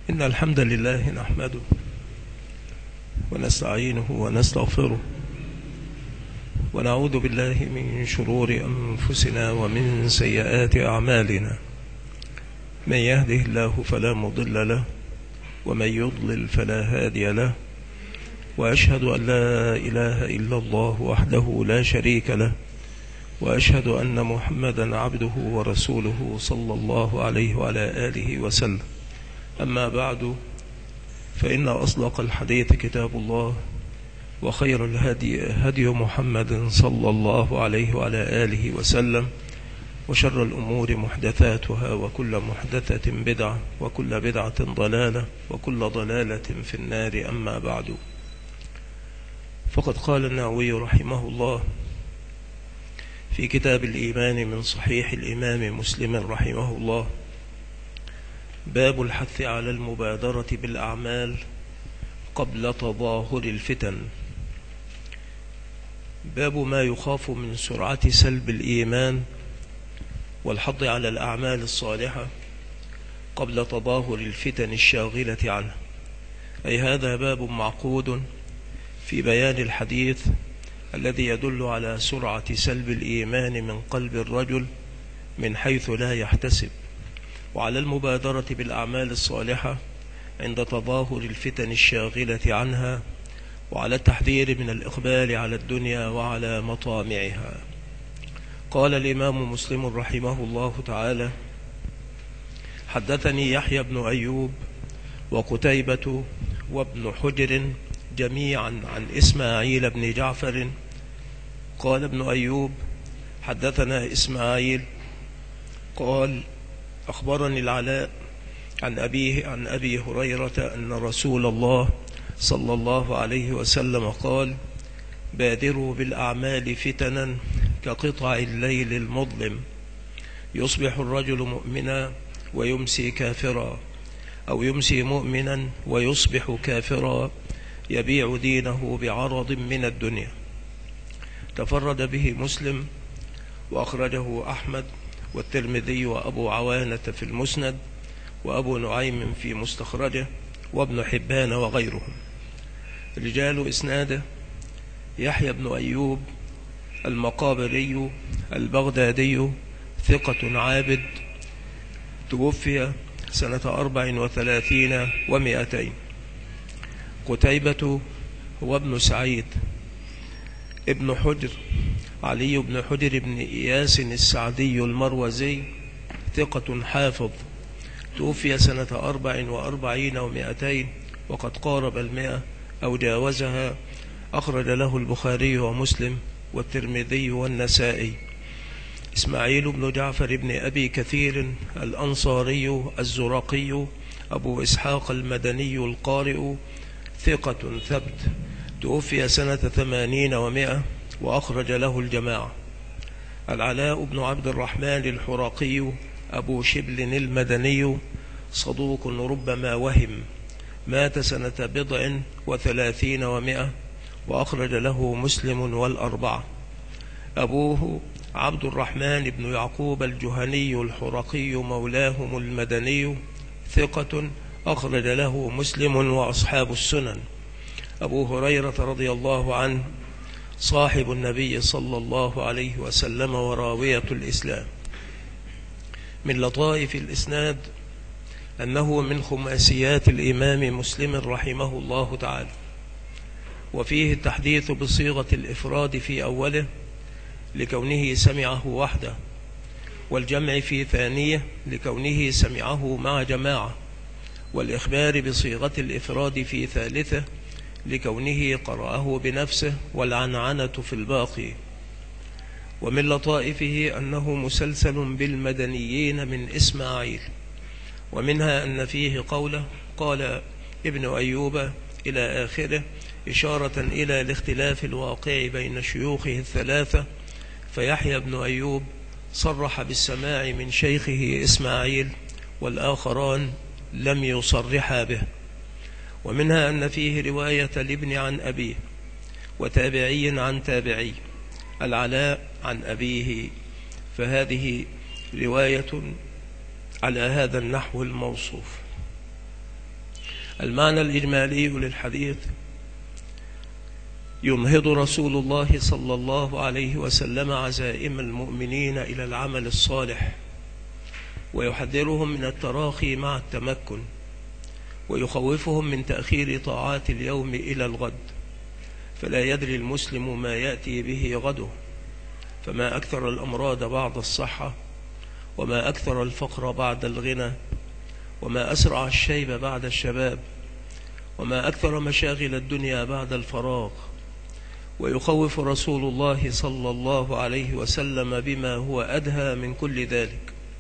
إن الحمد لله نحمده ونستعينه ونستغفره ونعوذ بالله من شرور أنفسنا ومن سيئات أعمالنا. من يهده الله فلا مضل له ومن يضلل فلا هادي له، وأشهد أن لا إله إلا الله وحده لا شريك له، وأشهد أن محمدا عبده ورسوله صلى الله عليه وعلى آله وسلم. أما بعد، فإن أصدق الحديث كتاب الله، وخير الهدي هدي محمد صلى الله عليه وعلى آله وسلم، وشر الأمور محدثاتها، وكل محدثة بدعة، وكل بدعة ضلالة، وكل ضلالة في النار. أما بعد، فقد قال النووي رحمه الله في كتاب الإيمان من صحيح الإمام مسلم رحمه الله: باب الحث على المبادرة بالأعمال قبل تظاهر الفتن. باب ما يخاف من سرعة سلب الإيمان والحض على الأعمال الصالحة قبل تظاهر الفتن الشاغلة عنه. أي هذا باب معقود في بيان الحديث الذي يدل على سرعة سلب الإيمان من قلب الرجل من حيث لا يحتسب، وعلى المبادرة بالأعمال الصالحة عند تظاهر الفتن الشاغلة عنها، وعلى التحذير من الإقبال على الدنيا وعلى مطامعها. قال الإمام مسلم رحمه الله تعالى: حدثني يحيى بن أيوب وقتيبة وابن حجر جميعا عن إسماعيل بن جعفر. قال ابن أيوب: حدثنا إسماعيل قال: أخبرني العلاء عن أبيه عن أبي هريرة أن رسول الله صلى الله عليه وسلم قال: بادروا بالأعمال فتنا كقطع الليل المظلم، يصبح الرجل مؤمنا ويمسي كافرا، أو يمسي مؤمنا ويصبح كافرا، يبيع دينه بعرض من الدنيا. تفرد به مسلم، وأخرجه أحمد والترمذي وأبو عوانة في المسند، وأبو نعيم في مستخرجه، وابن حبان وغيرهم. رجال إسناده: يحيى بن أيوب المقابري البغدادي، ثقة عابد، توفي سنة 34 و200. قتيبة هو ابن سعيد ابن حجر، علي بن حجر بن إياس السعدي المروزي، ثقة حافظ، توفي سنة 44 و200، وقد قارب 100 أو جاوزها. أخرج له البخاري ومسلم والترمذي والنسائي. إسماعيل بن جعفر بن أبي كثير الأنصاري الزرقي أبو إسحاق المدني القارئ، ثقة ثبت، توفي سنة 80 و100، وأخرج له الجماعة. العلاء بن عبد الرحمن الحرقي أبو شبل المدني، صدوق ربما وهم، مات سنة 37 و100، وأخرج له مسلم والأربعة. أبوه عبد الرحمن بن يعقوب الجهني الحرقي مولاهم المدني، ثقة، أخرج له مسلم وأصحاب السنن. أبو هريرة رضي الله عنه صاحب النبي صلى الله عليه وسلم وراوية الإسلام. من لطائف الإسناد أنه من خماسيات الإمام مسلم رحمه الله تعالى، وفيه التحديث بصيغة الإفراد في أوله لكونه سمعه وحده، والجمع في ثانية لكونه سمعه مع جماعة، والإخبار بصيغة الإفراد في ثالثة لكونه قرأه بنفسه، والعنعنة في الباقي. ومن لطائفه أنه مسلسل بالمدنيين من إسماعيل، ومنها أن فيه قوله قال ابن أيوب إلى آخره، إشارة إلى الاختلاف الواقع بين شيوخه الثلاثة، فيحيى بن أيوب صرح بالسماع من شيخه إسماعيل، والآخران لم يصرحا به. ومنها أن فيه رواية الابن عن أبيه، وتابعي عن تابعي، العلاء عن أبيه، فهذه رواية على هذا النحو الموصوف. المعنى الإجمالي للحديث: ينهض رسول الله صلى الله عليه وسلم عزائم المؤمنين إلى العمل الصالح، ويحذرهم من التراخي مع التمكن، ويخوفهم من تأخير طاعات اليوم إلى الغد، فلا يدري المسلم ما يأتي به غده، فما أكثر الأمراض بعد الصحة، وما أكثر الفقر بعد الغنى، وما أسرع الشيب بعد الشباب، وما أكثر مشاغل الدنيا بعد الفراغ. ويخوف رسول الله صلى الله عليه وسلم بما هو أدهى من كل ذلك،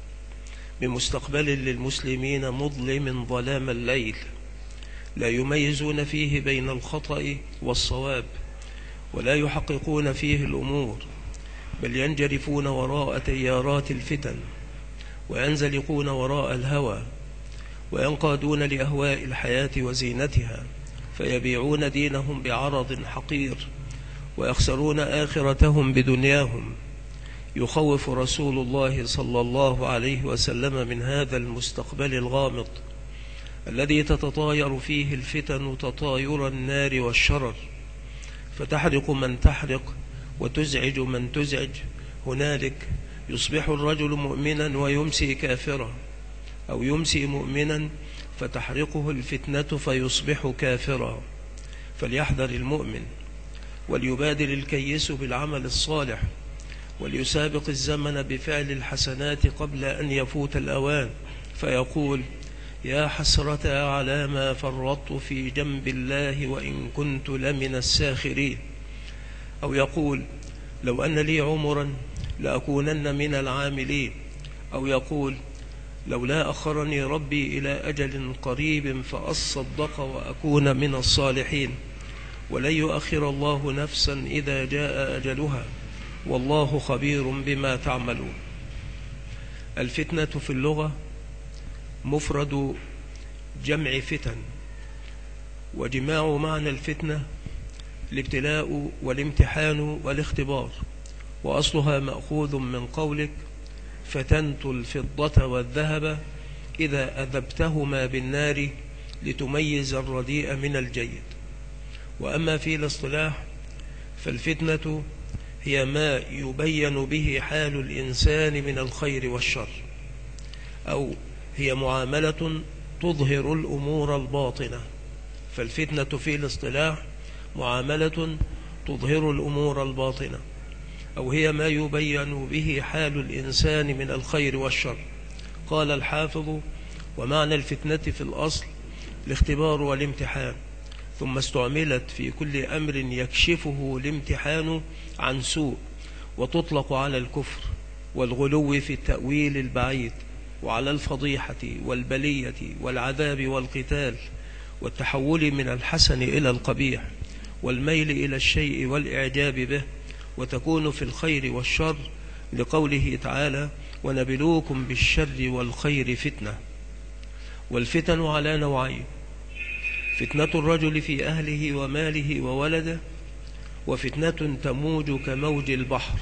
بمستقبل للمسلمين مظلم ظلام الليل، لا يميزون فيه بين الخطأ والصواب، ولا يحققون فيه الأمور، بل ينجرفون وراء تيارات الفتن، وينزلقون وراء الهوى، وينقادون لأهواء الحياة وزينتها، فيبيعون دينهم بعرض حقير، ويخسرون آخرتهم بدنياهم. يخوف رسول الله صلى الله عليه وسلم من هذا المستقبل الغامض الذي تتطاير فيه الفتن تطاير النار والشرر، فتحرق من تحرق وتزعج من تزعج. هنالك يصبح الرجل مؤمنا ويمسي كافرا، أو يمسي مؤمنا فتحرقه الفتنة فيصبح كافرا. فليحذر المؤمن، وليبادر الكيس بالعمل الصالح، وليسابق الزمن بفعل الحسنات قبل أن يفوت الأوان، فيقول: يا حسرة على ما فرطت في جنب الله وإن كنت لمن الساخرين. أو يقول: لو أن لي عمرا لأكونن من العاملين. أو يقول: لولا أخرني ربي إلى أجل قريب فأصدق وأكون من الصالحين. ولن يؤخر الله نفسا إذا جاء أجلها، والله خبير بما تعملون. الفتنة في اللغة مفرد جمع فتن، وجماع معنى الفتنة الابتلاء والامتحان والاختبار، وأصلها مأخوذ من قولك: فتنت الفضة والذهب إذا أذبتهما بالنار لتميز الرديء من الجيد. وأما في الاصطلاح فالفتنة هي ما يبين به حال الإنسان من الخير والشر، أو هي معاملة تظهر الأمور الباطنة. فالفتنة في الاصطلاح معاملة تظهر الأمور الباطنة، أو هي ما يبين به حال الإنسان من الخير والشر. قال الحافظ: ومعنى الفتنة في الأصل الاختبار والامتحان، ثم استعملت في كل أمر يكشفه الامتحان عن سوء، وتطلق على الكفر والغلو في التأويل البعيد، وعلى الفضيحة والبلية والعذاب والقتال، والتحول من الحسن إلى القبيح، والميل إلى الشيء والإعجاب به، وتكون في الخير والشر، لقوله تعالى: ونبلوكم بالشر والخير فتنة. والفتن على نوعين: فتنة الرجل في أهله وماله وولده، وفتنة تموج كموج البحر.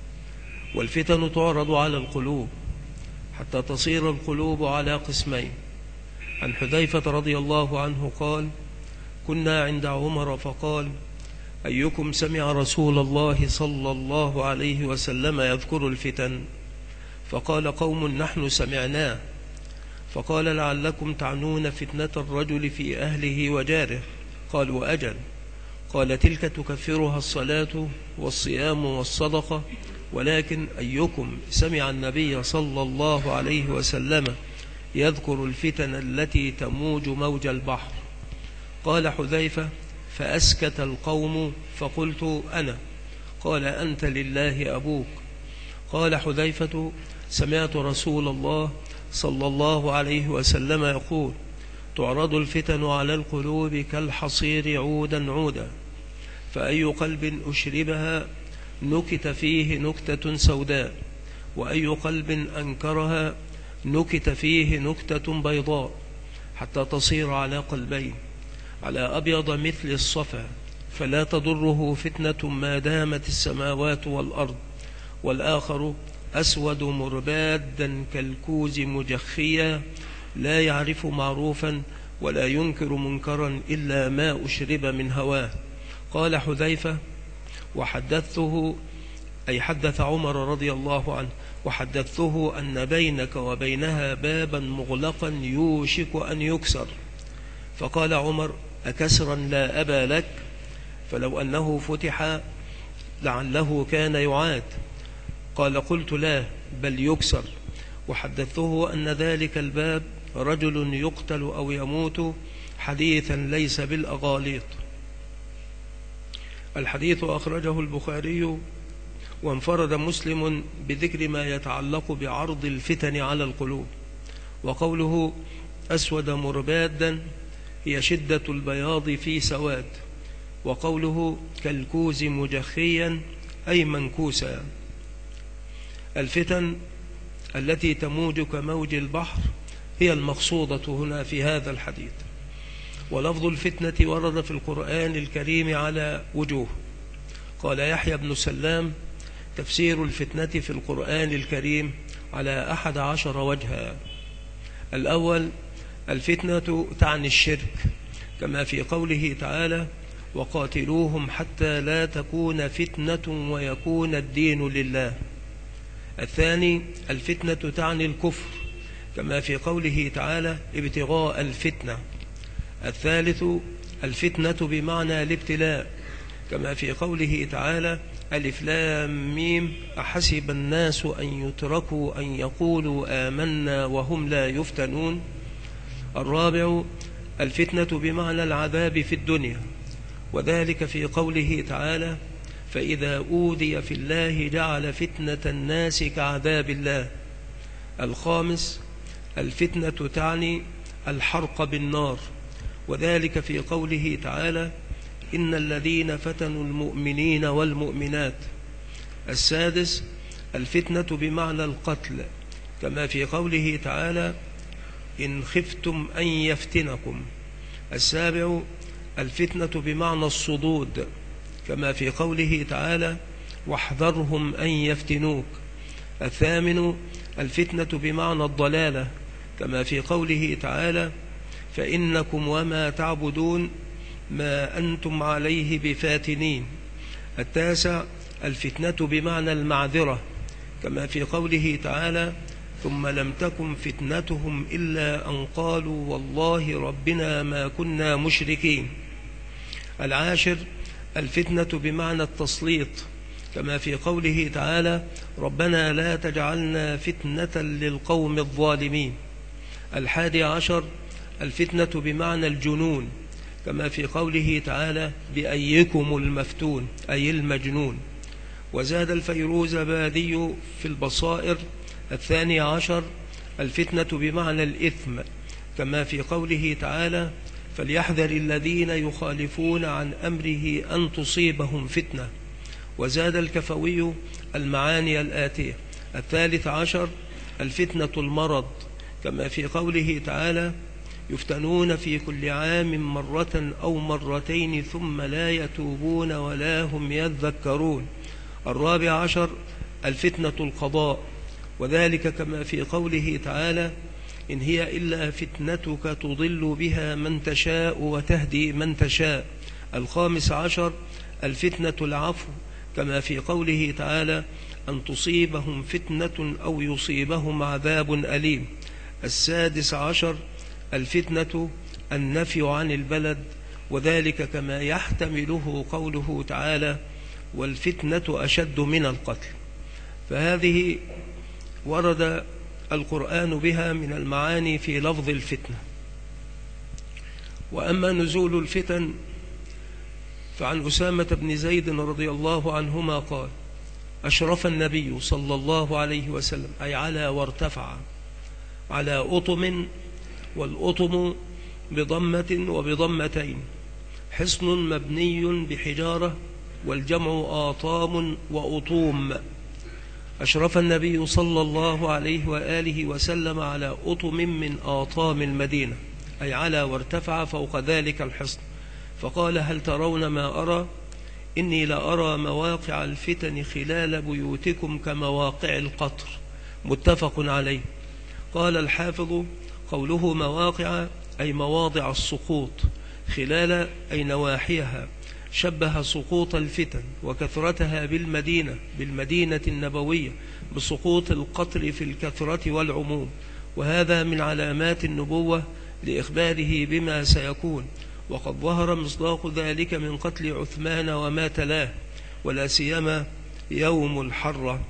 والفتن تعرض على القلوب حتى تصير القلوب على قسمين. عن حذيفة رضي الله عنه قال: كنا عند عمر فقال: أيكم سمع رسول الله صلى الله عليه وسلم يذكر الفتن؟ فقال قوم: نحن سمعناه. فقال: لعلكم تعنون فتنة الرجل في أهله وجاره. قالوا: أجل. قال: تلك تكفرها الصلاة والصيام والصدقة، ولكن أيكم سمع النبي صلى الله عليه وسلم يذكر الفتن التي تموج موج البحر؟ قال حذيفة: فأسكت القوم، فقلت: أنا. قال: أنت لله أبوك. قال حذيفة: سمعت رسول الله صلى الله عليه وسلم يقول: تعرض الفتن على القلوب كالحصير عودا عودا، فأي قلب أشربها نكت فيه نكتة سوداء، وأي قلب أنكرها نكت فيه نكتة بيضاء، حتى تصير على قلبين، على أبيض مثل الصفا، فلا تضره فتنة ما دامت السماوات والأرض، والآخر أسود مربادا كالكوز مجخيا، لا يعرف معروفا ولا ينكر منكرا إلا ما أشرب من هواه. قال حذيفة: وحدثته، أي حدث عمر رضي الله عنه، وحدثته أن بينك وبينها بابا مغلقا يوشك أن يكسر. فقال عمر: أكسرا لا أبا لك؟ فلو أنه فتح لعله كان يعاد. قال: قلت لا، بل يكسر. وحدثته أن ذلك الباب رجل يقتل أو يموت، حديثا ليس بالأغاليط. الحديث أخرجه البخاري، وانفرد مسلم بذكر ما يتعلق بعرض الفتن على القلوب. وقوله أسود مربادا هي شدة البياض في سواد. وقوله كالكوز مجخيا أي منكوسا. الفتن التي تموج كموج البحر هي المقصودة هنا في هذا الحديث. ولفظ الفتنة ورد في القرآن الكريم على وجوه. قال يحيى بن سلام: تفسير الفتنة في القرآن الكريم على 11 وجها. الأول: الفتنة تعني الشرك، كما في قوله تعالى: وقاتلوهم حتى لا تكون فتنة ويكون الدين لله. الثاني: الفتنة تعني الكفر، كما في قوله تعالى: ابتغاء الفتنة. الثالث: الفتنة بمعنى الابتلاء، كما في قوله تعالى: ألف لام ميم أحسب الناس أن يتركوا أن يقولوا آمنا وهم لا يفتنون. الرابع: الفتنة بمعنى العذاب في الدنيا، وذلك في قوله تعالى: فإذا أوذي في الله جعل فتنة الناس كعذاب الله. الخامس: الفتنة تعني الحرق بالنار، وذلك في قوله تعالى: إن الذين فتنوا المؤمنين والمؤمنات. السادس: الفتنة بمعنى القتل، كما في قوله تعالى: إن خفتم أن يفتنكم. السابع: الفتنة بمعنى الصدود، كما في قوله تعالى: واحذرهم أن يفتنوك. الثامن: الفتنة بمعنى الضلالة، كما في قوله تعالى: فإنكم وما تعبدون ما أنتم عليه بفاتنين. التاسع: الفتنة بمعنى المعذرة، كما في قوله تعالى: ثم لم تكن فتنتهم إلا أن قالوا والله ربنا ما كنا مشركين. العاشر: الفتنة بمعنى التسليط، كما في قوله تعالى: ربنا لا تجعلنا فتنة للقوم الظالمين. الحادي عشر: الفتنة بمعنى الجنون، كما في قوله تعالى: بأيكم المفتون أي المجنون. وزاد الفيروزبادي في البصائر الثاني عشر: الفتنة بمعنى الإثم، كما في قوله تعالى: فليحذر الذين يخالفون عن أمره أن تصيبهم فتنة. وزاد الكفوي المعاني الآتية. الثالث عشر: الفتنة المرض، كما في قوله تعالى: يفتنون في كل عام مرة أو مرتين ثم لا يتوبون ولا هم يذكرون. الرابع عشر: الفتنة القضاء، وذلك كما في قوله تعالى: إن هي إلا فتنتك تضل بها من تشاء وتهدي من تشاء. الخامس عشر: الفتنة العفو، كما في قوله تعالى: أن تصيبهم فتنة أو يصيبهم عذاب أليم. السادس عشر: الفتنة النفي عن البلد، وذلك كما يحتمله قوله تعالى: والفتنة أشد من القتل. فهذه ورد القرآن بها من المعاني في لفظ الفتنة. وأما نزول الفتن فعن أسامة بن زيد رضي الله عنهما قال: أشرف النبي صلى الله عليه وسلم، أي على وارتفع، على أطم، والأطم بضمة وبضمتين، حصن مبني بحجارة، والجمع آطام وأطوم. أشرف النبي صلى الله عليه وآله وسلم على أطم من آطام المدينة، أي على وارتفع فوق ذلك الحصن، فقال: هل ترون ما أرى؟ إني لأرى مواقع الفتن خلال بيوتكم كمواقع القطر. متفق عليه. قال الحافظ: قوله مواقع أي مواضع السقوط، خلال أي نواحيها، شبه سقوط الفتن وكثرتها بالمدينة النبوية بسقوط القطر في الكثرة والعموم، وهذا من علامات النبوة لإخباره بما سيكون، وقد ظهر مصداق ذلك من قتل عثمان وما تلاه، ولا سيما يوم الحرة،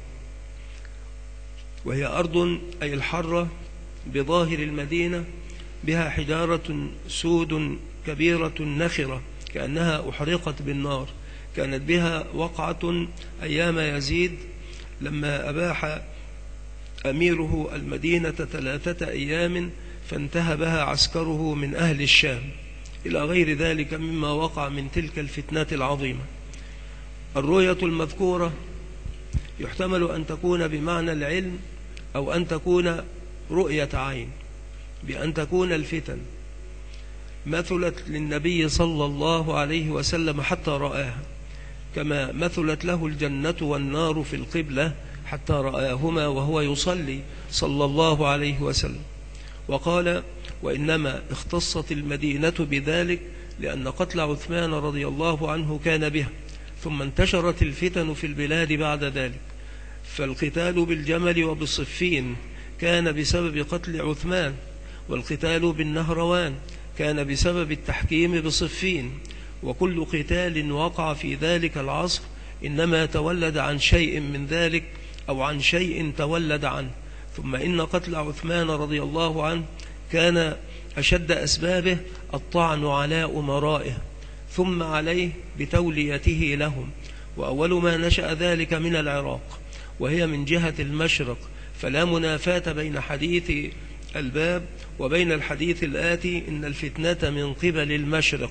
وهي أرض أي الحرة بظاهر المدينة بها حجارة سود كبيرة نخرة كأنها أحرقت بالنار، كانت بها وقعة أيام يزيد لما أباح أميره المدينة 3 أيام فانتهبها عسكره من أهل الشام، إلى غير ذلك مما وقع من تلك الفتنات العظيمة. الرؤية المذكورة يحتمل أن تكون بمعنى العلم أو أن تكون رؤية عين، بأن تكون الفتن مثلت للنبي صلى الله عليه وسلم حتى رآها، كما مثلت له الجنة والنار في القبلة حتى رآهما وهو يصلي صلى الله عليه وسلم. وقال: وإنما اختصت المدينة بذلك لأن قتل عثمان رضي الله عنه كان بها، ثم انتشرت الفتن في البلاد بعد ذلك، فالقتال بالجمل وبالصفين كان بسبب قتل عثمان، والقتال بالنهروان كان بسبب التحكيم بصفين، وكل قتال وقع في ذلك العصر إنما تولد عن شيء من ذلك أو عن شيء تولد عنه. ثم إن قتل عثمان رضي الله عنه كان أشد أسبابه الطعن على أمرائه، ثم عليه بتوليته لهم، وأول ما نشأ ذلك من العراق، وهي من جهة المشرق، فلا منافاة بين حديث الباب وبين الحديث الآتي إن الفتنة من قبل المشرق.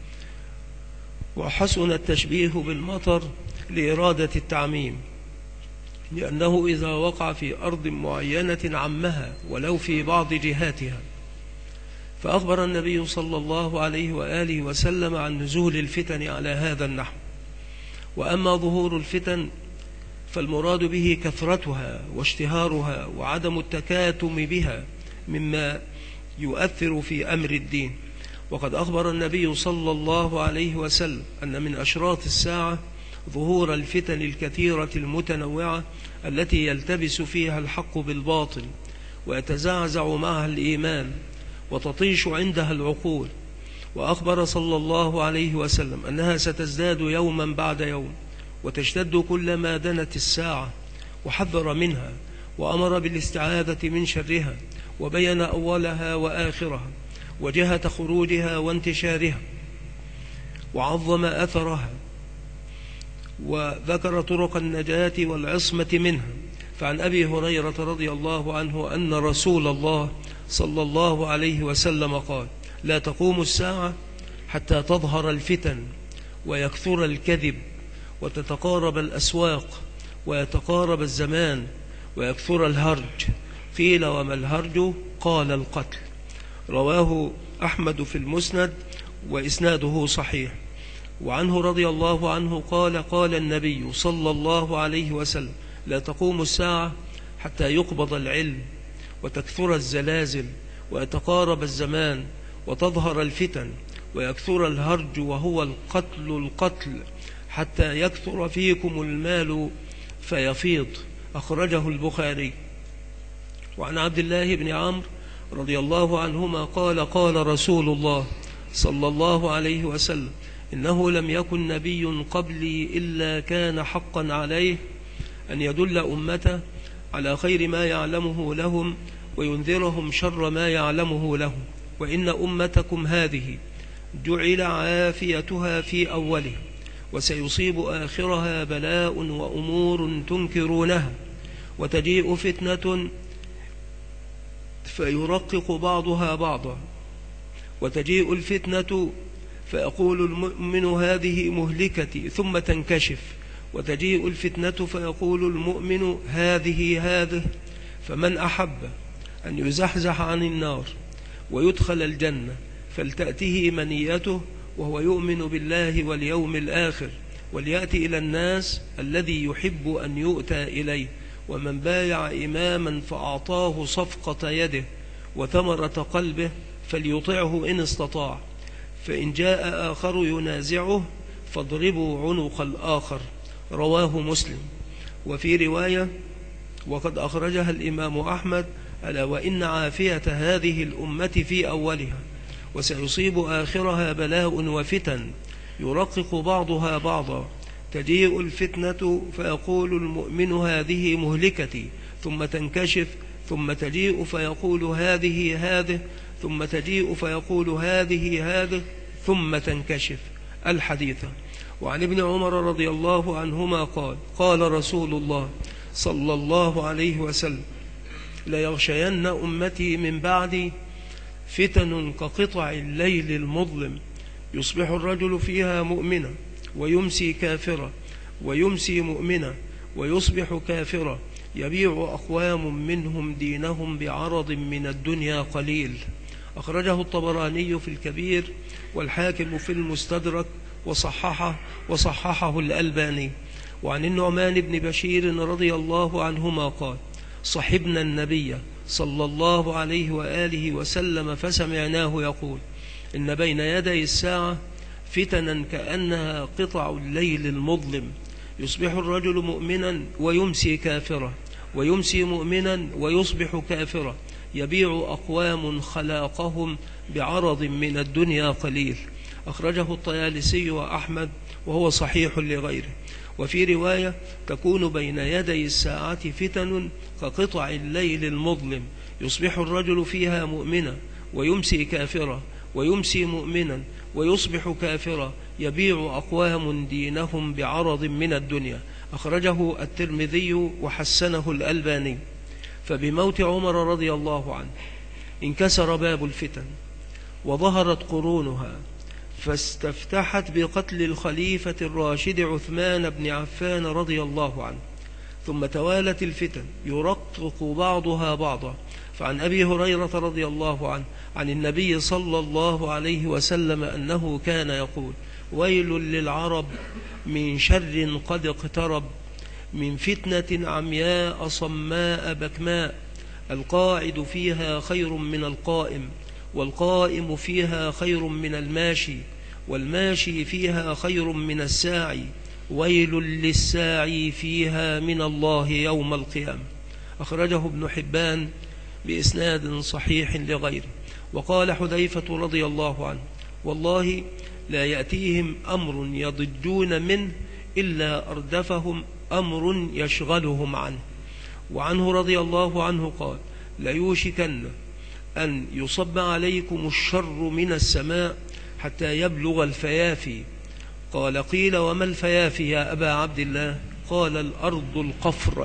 وحسن التشبيه بالمطر لإرادة التعميم، لأنه إذا وقع في أرض معينة عمها ولو في بعض جهاتها. فأخبر النبي صلى الله عليه وآله وسلم عن نزول الفتن على هذا النحو. وأما ظهور الفتن فالمراد به كثرتها واشتهارها وعدم التكاتم بها مما يؤثر في أمر الدين. وقد أخبر النبي صلى الله عليه وسلم أن من أشراط الساعة ظهور الفتن الكثيرة المتنوعة التي يلتبس فيها الحق بالباطل ويتزعزع معها الإيمان وتطيش عندها العقول. وأخبر صلى الله عليه وسلم أنها ستزداد يوما بعد يوم وتشتد كلما دنت الساعة، وحذر منها وأمر بالاستعاذة من شرها، وبين أولها وآخرها وجهة خروجها وانتشارها، وعظم أثرها، وذكر طرق النجاة والعصمة منها. فعن أبي هريرة رضي الله عنه أن رسول الله صلى الله عليه وسلم قال: لا تقوم الساعة حتى تظهر الفتن ويكثر الكذب وتتقارب الأسواق ويتقارب الزمان ويكثر الهرج. قيل: وما الهرج؟ قال: القتل. رواه أحمد في المسند وإسناده صحيح. وعنه رضي الله عنه قال: قال النبي صلى الله عليه وسلم: لا تقوم الساعة حتى يقبض العلم وتكثر الزلازل ويتقارب الزمان وتظهر الفتن ويكثر الهرج وهو القتل حتى يكثر فيكم المال فيفيض. أخرجه البخاري. وعن عبد الله بن عمرو رضي الله عنهما قال: قال رسول الله صلى الله عليه وسلم: إنه لم يكن نبي قبلي إلا كان حقا عليه أن يدل أمته على خير ما يعلمه لهم وينذرهم شر ما يعلمه لهم، وإن أمتكم هذه جعل عافيتها في أوله، وسيصيب آخرها بلاء وأمور تنكرونها، وتجيء فتنة فيرقق بعضها بعضا، وتجيء الفتنة فيقول المؤمن هذه مهلكتي ثم تنكشف، وتجيء الفتنة فيقول المؤمن هذه، فمن أحب أن يزحزح عن النار ويدخل الجنة فلتأته منيته وهو يؤمن بالله واليوم الآخر، وليأتي إلى الناس الذي يحب أن يؤتى إليه. ومن بايع إماما فأعطاه صفقة يده وثمرة قلبه فليطعه إن استطاع، فإن جاء آخر ينازعه فاضربوا عنق الآخر. رواه مسلم. وفي رواية وقد أخرجها الإمام أحمد: ألا وإن عافية هذه الأمة في أولها، وسيصيب آخرها بلاء وفتن يرقق بعضها بعضا، تجيء الفتنة فيقول المؤمن هذه مهلكتي، ثم تنكشف، ثم تجيء فيقول هذه هذه، ثم تجيء فيقول هذه هذه، ثم تنكشف. الحديث. وعن ابن عمر رضي الله عنهما قال: قال رسول الله صلى الله عليه وسلم: ليغشين أمتي من بعدي فتن كقطع الليل المظلم، يصبح الرجل فيها مؤمنا ويمسي كافرا، ويمسي مؤمنا ويصبح كافرا، يبيع أقوام منهم دينهم بعرض من الدنيا قليل. أخرجه الطبراني في الكبير، والحاكم في المستدرك، وصححه الألباني. وعن النعمان بن بشير رضي الله عنهما قال: صحبنا النبي صلى الله عليه وآله وسلم فسمعناه يقول: إن بين يدي الساعة فتنا كأنها قطع الليل المظلم، يصبح الرجل مؤمنا ويمسي كافرا، ويمسي مؤمنا ويصبح كافرا، يبيع أقوام خلاقهم بعرض من الدنيا قليل. أخرجه الطيالسي وأحمد، وهو صحيح لغيره. وفي رواية: تكون بين يدي الساعة فتن كقطع الليل المظلم، يصبح الرجل فيها مؤمنا ويمسي كافرا، ويمسي مؤمنا ويصبح كافرا، يبيع أقوام دينهم بعرض من الدنيا. أخرجه الترمذي وحسنه الألباني. فبموت عمر رضي الله عنه انكسر باب الفتن وظهرت قرونها، فاستفتحت بقتل الخليفة الراشد عثمان بن عفان رضي الله عنه، ثم توالت الفتن يرقق بعضها بعضا. فعن أبي هريرة رضي الله عنه عن النبي صلى الله عليه وسلم أنه كان يقول: ويل للعرب من شر قد اقترب، من فتنة عمياء صماء بكماء، القاعد فيها خير من القائم، والقائم فيها خير من الماشي، والماشي فيها خير من الساعي، ويل للساعي فيها من الله يوم القيامة. أخرجه ابن حبان بإسناد صحيح لغيره. وقال حذيفة رضي الله عنه: والله لا يأتيهم أمر يضجون منه إلا أردفهم أمر يشغلهم عنه. وعنه رضي الله عنه قال: ليوشكن أن يصب عليكم الشر من السماء حتى يبلغ الفيافي. قال: قيل وما الفيافي يا أبا عبد الله؟ قال: الأرض القفر.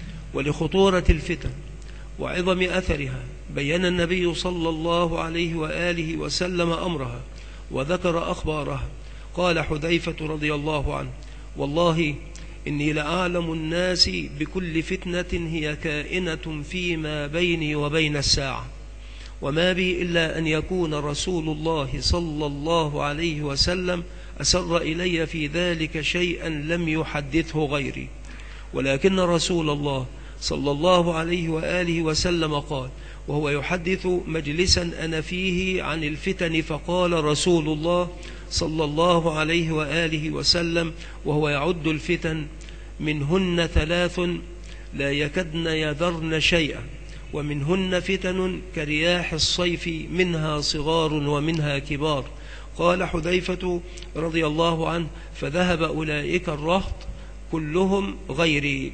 ولخطورة الفتن وعظم أثرها بين النبي صلى الله عليه وآله وسلم أمرها وذكر أخبارها. قال حذيفة رضي الله عنه: والله إني لأعلم الناس بكل فتنة هي كائنة فيما بيني وبين الساعة، وما بي إلا أن يكون رسول الله صلى الله عليه وسلم أسر إلي في ذلك شيئا لم يحدثه غيري. ولكن رسول الله صلى الله عليه وآله وسلم قال وهو يحدث مجلسا أنا فيه عن الفتن، فقال رسول الله صلى الله عليه وآله وسلم وهو يعد الفتن: منهن 3 لا يكدن يذرن شيئا، ومنهن فتن كرياح الصيف، منها صغار ومنها كبار. قال حذيفة رضي الله عنه: فذهب أولئك الرهط كلهم غيري.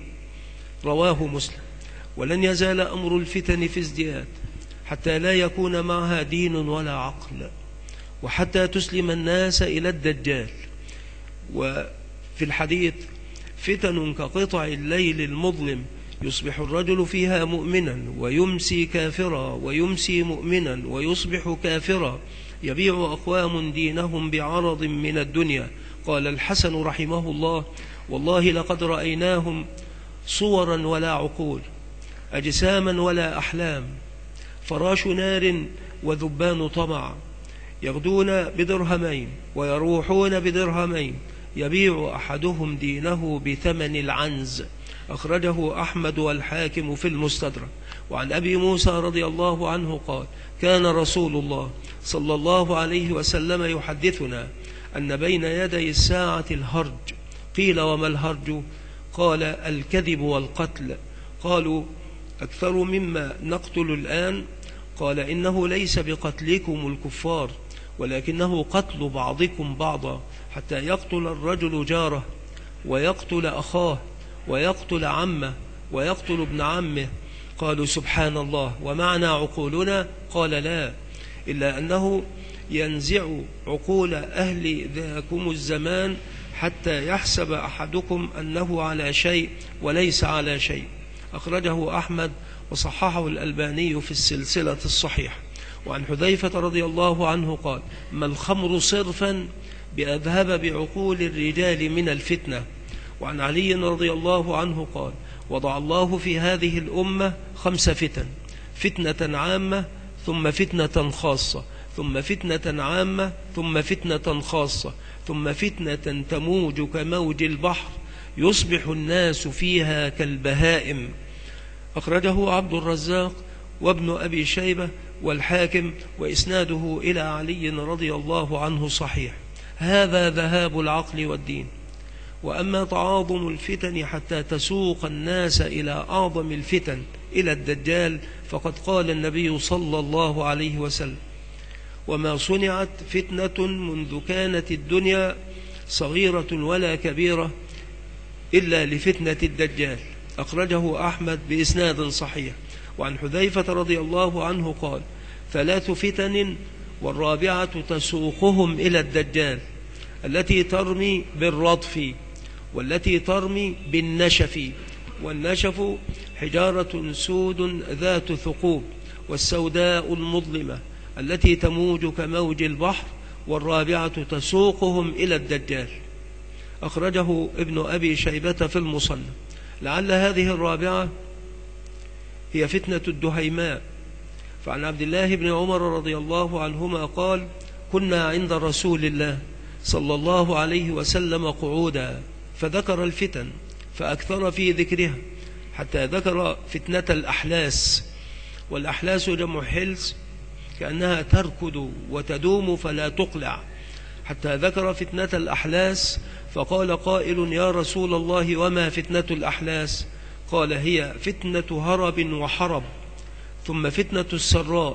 رواه مسلم. ولن يزال أمر الفتن في ازدياد حتى لا يكون معها دين ولا عقل، وحتى تسلم الناس إلى الدجال. وفي الحديث: فتن كقطع الليل المظلم، يصبح الرجل فيها مؤمنا ويمسي كافرا، ويمسي مؤمنا ويصبح كافرا، يبيع أقوام دينهم بعرض من الدنيا. قال الحسن رحمه الله: والله لقد رأيناهم صورا ولا عقول، أجساما ولا أحلام، فراش نار وذبان طمع، يغدون بدرهمين ويروحون بدرهمين، يبيع أحدهم دينه بثمن العنز. أخرجه أحمد والحاكم في المستدرك. وعن أبي موسى رضي الله عنه قال: كان رسول الله صلى الله عليه وسلم يحدثنا أن بين يدي الساعة الهرج. قيل: وما الهرج؟ قال: الكذب والقتل. قالوا: أكثر مما نقتل الآن؟ قال: إنه ليس بقتلكم الكفار، ولكنه قتل بعضكم بعضا، حتى يقتل الرجل جاره، ويقتل أخاه، ويقتل عمه، ويقتل ابن عمه. قالوا: سبحان الله، ومعنى عقولنا؟ قال: لا، إلا أنه ينزع عقول أهل ذاكم الزمان حتى يحسب أحدكم أنه على شيء وليس على شيء. أخرجه أحمد وصححه الألباني في السلسلة الصحيحة. وعن حذيفة رضي الله عنه قال: ما الخمر صرفا بأذهب بعقول الرجال من الفتنة. وعن علي رضي الله عنه قال: وضع الله في هذه الأمة 5 فتن: فتنة عامة، ثم فتنة خاصة، ثم فتنة عامة، ثم فتنة خاصة، ثم فتنة تموج كموج البحر يصبح الناس فيها كالبهائم. أخرجه عبد الرزاق وابن أبي شيبة والحاكم، وإسناده إلى علي رضي الله عنه صحيح. هذا ذهاب العقل والدين. وأما تعاظم الفتن حتى تسوق الناس إلى أعظم الفتن، إلى الدجال، فقد قال النبي صلى الله عليه وسلم: وما صنعت فتنة منذ كانت الدنيا صغيرة ولا كبيرة إلا لفتنة الدجال. أخرجه أحمد بإسناد صحيح. وعن حذيفة رضي الله عنه قال: 3 فتن والرابعة تسوقهم إلى الدجال: التي ترمي بالرضف، والتي ترمي بالنشف، والنشف حجارة سود ذات ثقوب، والسوداء المظلمة التي تموج كموج البحر، والرابعة تسوقهم إلى الدجال. أخرجه ابن أبي شيبة في المصنف. لعل هذه الرابعة هي فتنة الدهيماء. فعن عبد الله بن عمر رضي الله عنهما قال: كنا عند رسول الله صلى الله عليه وسلم قعودا، فذكر الفتن فأكثر في ذكرها، حتى ذكر فتنة الأحلاس. والأحلاس جمع حلس، كأنها تركض وتدوم فلا تقلع، حتى ذكر فتنة الأحلاس. فقال قائل: يا رسول الله، وما فتنة الأحلاس؟ قال: هي فتنة هرب وحرب، ثم فتنة السراء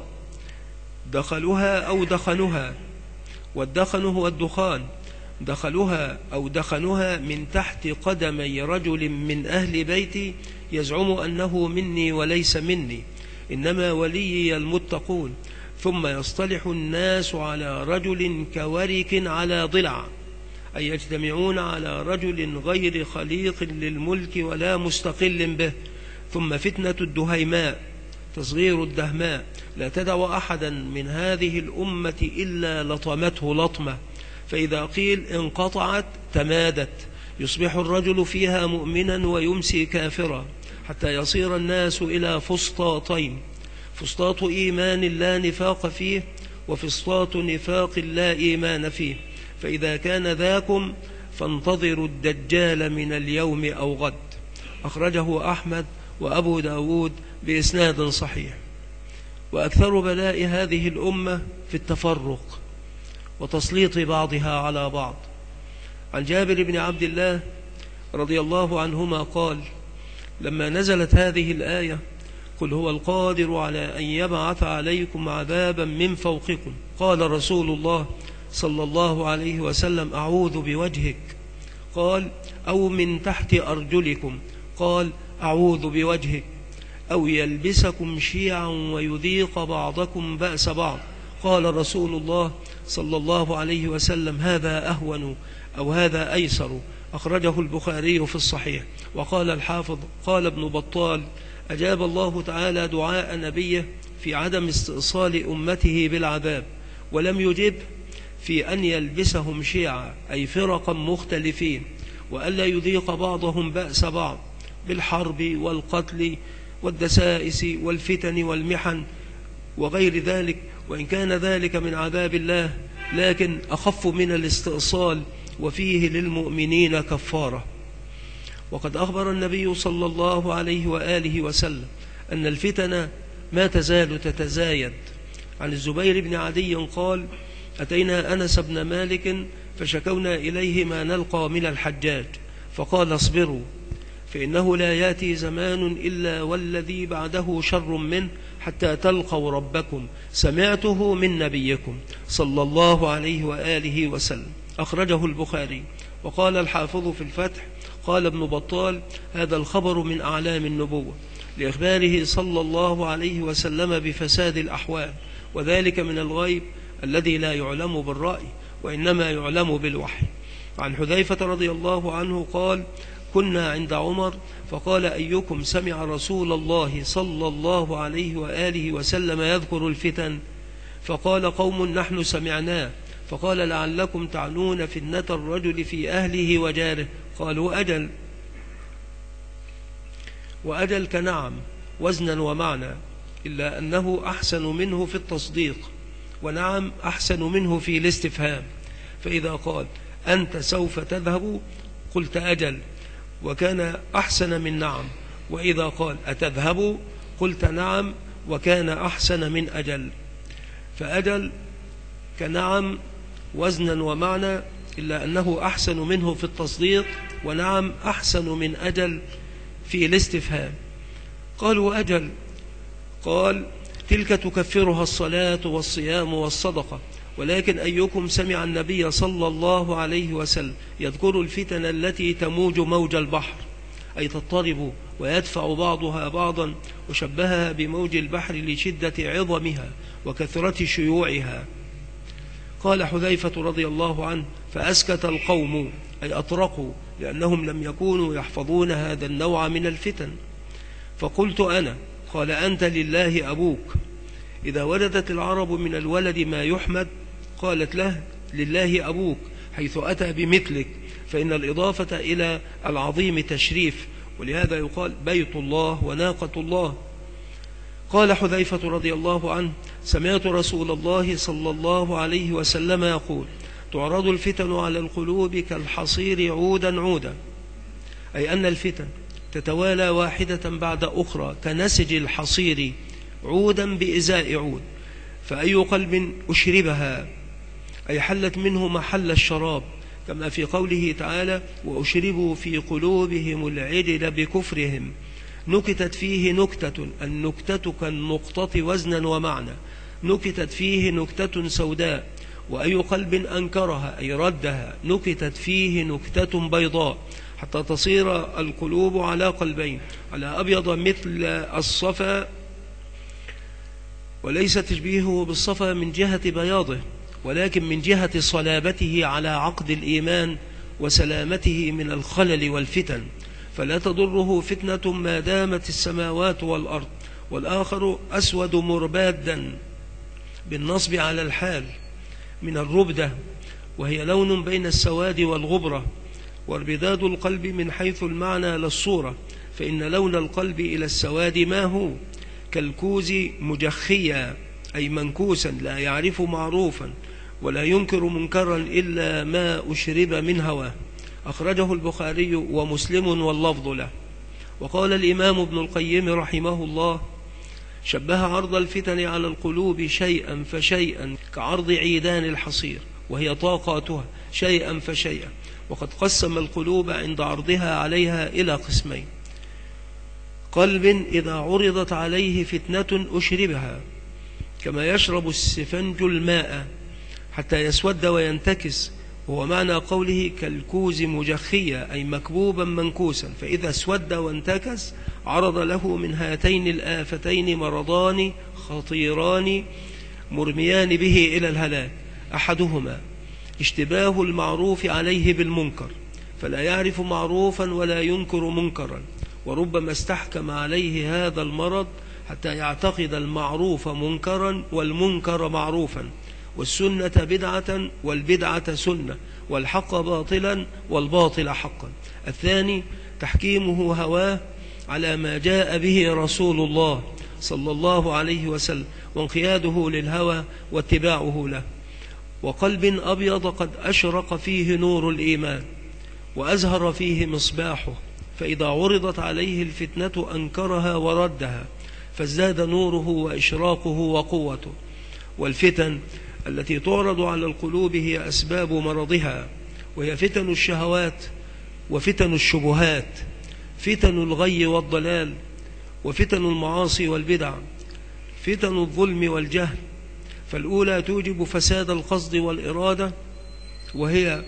دخلها أو دخنها، والدخن هو الدخان، دخلها أو دخنها من تحت قدمي رجل من أهل بيتي يزعم أنه مني وليس مني، إنما وليي المتقون، ثم يصطلح الناس على رجل كورك على ضلع، أي يجتمعون على رجل غير خليق للملك ولا مستقل به. ثم فتنة الدهيماء، تصغير الدهماء، لا تدع أحدا من هذه الأمة إلا لطمته لطمة، فإذا قيل انقطعت تمادت، يصبح الرجل فيها مؤمنا ويمسي كافرا، حتى يصير الناس إلى فسطاطين: فسطاط إيمان لا نفاق فيه، وفسطاط نفاق لا إيمان فيه. فإذا كان ذاكم فانتظروا الدجال من اليوم أو غد. أخرجه أحمد وأبو داود بإسناد صحيح. وأكثر بلاء هذه الأمة في التفرق وتسليط بعضها على بعض. عن جابر بن عبد الله رضي الله عنهما قال: لما نزلت هذه الآية: قل هو القادر على أن يبعث عليكم عذابا من فوقكم، قال رسول الله صلى الله عليه وسلم: أعوذ بوجهك. قال: أو من تحت أرجلكم. قال: أعوذ بوجهك. أو يلبسكم شيعا ويذيق بعضكم بأس بعض. قال رسول الله صلى الله عليه وسلم: هذا أهون أو هذا أيسر. أخرجه البخاري في الصحيح. وقال الحافظ: قال ابن بطال: أجاب الله تعالى دعاء نبيه في عدم استئصال أمته بالعذاب، ولم يجب في أن يلبسهم شيعا، أي فرقا مختلفين، وألا يذيق بعضهم بأس بعض بالحرب والقتل والدسائس والفتن والمحن وغير ذلك، وإن كان ذلك من عذاب الله لكن أخف من الاستئصال، وفيه للمؤمنين كفارة. وقد أخبر النبي صلى الله عليه وآله وسلم أن الفتن ما تزال تتزايد. عن الزبير بن عدي قال: أتينا أنس بن مالك فشكونا إليه ما نلقى من الحجاج، فقال: اصبروا، فإنه لا يأتي زمان إلا والذي بعده شر منه حتى تلقوا ربكم، سمعته من نبيكم صلى الله عليه وآله وسلم. أخرجه البخاري. وقال الحافظ في الفتح: قال ابن بطال: هذا الخبر من أعلام النبوة، لإخباره صلى الله عليه وسلم بفساد الأحوال، وذلك من الغيب الذي لا يعلم بالرأي وإنما يعلم بالوحي. عن حذيفة رضي الله عنه قال: كنا عند عمر فقال: أيكم سمع رسول الله صلى الله عليه وآله وسلم يذكر الفتن؟ فقال قوم: نحن سمعناه. فقال: لعلكم تعنون فتنة الرجل في أهله وجاره. قالوا: أجل. وأجل كنعم وزنا ومعنى، إلا أنه أحسن منه في التصديق، ونعم أحسن منه في الاستفهام. فإذا قال: أنت سوف تذهب، قلت: أجل، وكان أحسن من نعم. وإذا قال: أتذهب، قلت: نعم، وكان أحسن من أجل. فأجل كنعم وزنا ومعنى، إلا أنه أحسن منه في التصديق، ونعم أحسن من أجل في الاستفهام. قالوا: أجل. قال: تلك تكفرها الصلاة والصيام والصدقة، ولكن أيكم سمع النبي صلى الله عليه وسلم يذكر الفتن التي تموج موج البحر، أي تضطرب ويدفع بعضها بعضا، وشبهها بموج البحر لشدة عظمها وكثرة شيوعها. قال حذيفة رضي الله عنه: فأسكت القوم، أي أطرقوا، لأنهم لم يكونوا يحفظون هذا النوع من الفتن. فقلت أنا: قال: أنت لله أبوك. إذا وجدت العرب من الولد ما يحمد قالت له: لله أبوك، حيث أتى بمثلك، فإن الإضافة إلى العظيم تشريف، ولهذا يقال بيت الله وناقة الله. قال حذيفة رضي الله عنه: سمعت رسول الله صلى الله عليه وسلم يقول: تعرض الفتن على القلوب كالحصير عودا عودا، أي أن الفتن تتوالى واحدة بعد أخرى كنسج الحصير عودا بإزاء عود، فأي قلب أشربها، أي حلت منه محل الشراب، كما في قوله تعالى: وأشربوا في قلوبهم العجل بكفرهم، نكتت فيه نكتة، النكتة كالنقطة وزنا ومعنى، نكتت فيه نكتة سوداء. وأي قلب أنكرها، أي ردها، نكتت فيه نكتة بيضاء، حتى تصير القلوب على قلبين، على أبيض مثل الصفا، وليس تشبيهه بالصفا من جهة بياضه، ولكن من جهة صلابته على عقد الإيمان وسلامته من الخلل والفتن، فلا تضره فتنة ما دامت السماوات والأرض. والآخر أسود مربادا بالنصب على الحال من الربدة، وهي لون بين السواد والغبرة، واربداد القلب من حيث المعنى للصورة، فإن لون القلب إلى السواد ما هو كالكوز مجخيا، أي منكوسا لا يعرف معروفا ولا ينكر منكرا إلا ما أشرب من هواه. أخرجه البخاري ومسلم واللفظ له. وقال الإمام ابن القيم رحمه الله: شبه عرض الفتن على القلوب شيئا فشيئا كعرض عيدان الحصير، وهي طاقاتها شيئا فشيئا، وقد قسم القلوب عند عرضها عليها إلى قسمين: قلب إذا عرضت عليه فتنة أشربها، كما يشرب السفنج الماء حتى يسود وينتكس، وهو معنى قوله كالكوز مجخيا، أي مكبوبا منكوسا، فإذا اسود وانتكس عرض له من هاتين الآفتين مرضان خطيران مرميان به إلى الهلاك: أحدهما اشتباه المعروف عليه بالمنكر، فلا يعرف معروفا ولا ينكر منكرا، وربما استحكم عليه هذا المرض حتى يعتقد المعروف منكرا والمنكر معروفا، والسنة بدعة والبدعة سنة، والحق باطلا والباطل حقا. الثاني تحكيمه هواه على ما جاء به رسول الله صلى الله عليه وسلم، وانقياده للهوى واتباعه له. وقلب أبيض قد أشرق فيه نور الإيمان وأزهر فيه مصباحه، فإذا عرضت عليه الفتنة أنكرها وردها، فازداد نوره وإشراقه وقوته. والفتن التي تعرض على القلوب هي أسباب مرضها، وهي فتن الشهوات، وفتن الشبهات، فتن الغي والضلال، وفتن المعاصي والبدع، فتن الظلم والجهل. فالأولى توجب فساد القصد والإرادة، وهي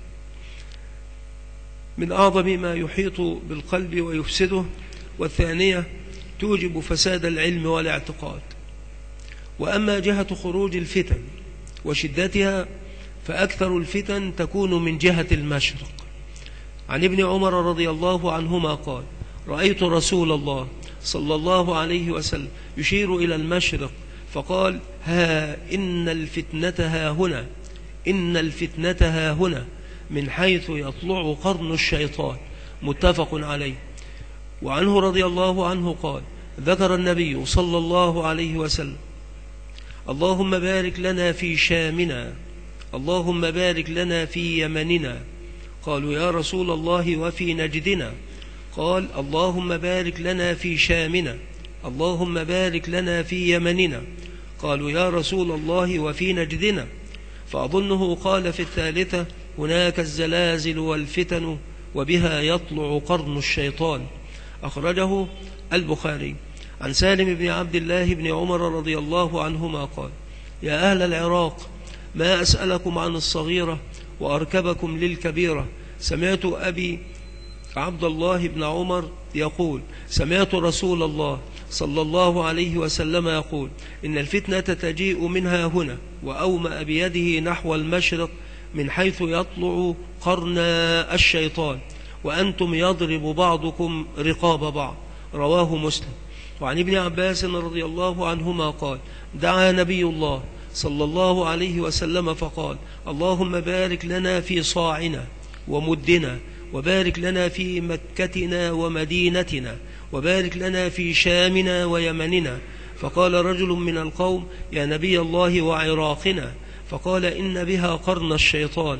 من أعظم ما يحيط بالقلب ويفسده. والثانية توجب فساد العلم والاعتقاد. وأما جهة خروج الفتن وشدتها فأكثر الفتن تكون من جهة المشرق. عن ابن عمر رضي الله عنهما قال: رأيت رسول الله صلى الله عليه وسلم يشير إلى المشرق فقال: ها إن الفتنة ها هنا، إن الفتنة ها هنا، من حيث يطلع قرن الشيطان. متفق عليه. وعنه رضي الله عنه قال: ذكر النبي صلى الله عليه وسلم: اللهم بارك لنا في شامنا، اللهم بارك لنا في يمننا. قالوا: يا رسول الله وفي نجدنا؟ قال: اللهم بارك لنا في شامنا، اللهم بارك لنا في يمننا. قالوا: يا رسول الله وفي نجدنا؟ فأظنه قال في الثالثة: هناك الزلازل والفتن وبها يطلع قرن الشيطان. أخرجه البخاري. عن سالم بن عبد الله بن عمر رضي الله عنهما قال: يا أهل العراق، ما أسألكم عن الصغيرة وأركبكم للكبيرة. سمعت أبي عبد الله بن عمر يقول: سمعت رسول الله صلى الله عليه وسلم يقول: إن الفتنة تجيء منها هنا. وأومأ بيده نحو المشرق من حيث يطلع قرن الشيطان، وأنتم يضرب بعضكم رقاب بعض. رواه مسلم. وعن ابن عباس رضي الله عنهما قال: دعا نبي الله صلى الله عليه وسلم فقال: اللهم بارك لنا في صاعنا ومدنا، وبارك لنا في مكتنا ومدينتنا، وبارك لنا في شامنا ويمننا. فقال رجل من القوم: يا نبي الله وعراقنا؟ فقال: إن بها قرن الشيطان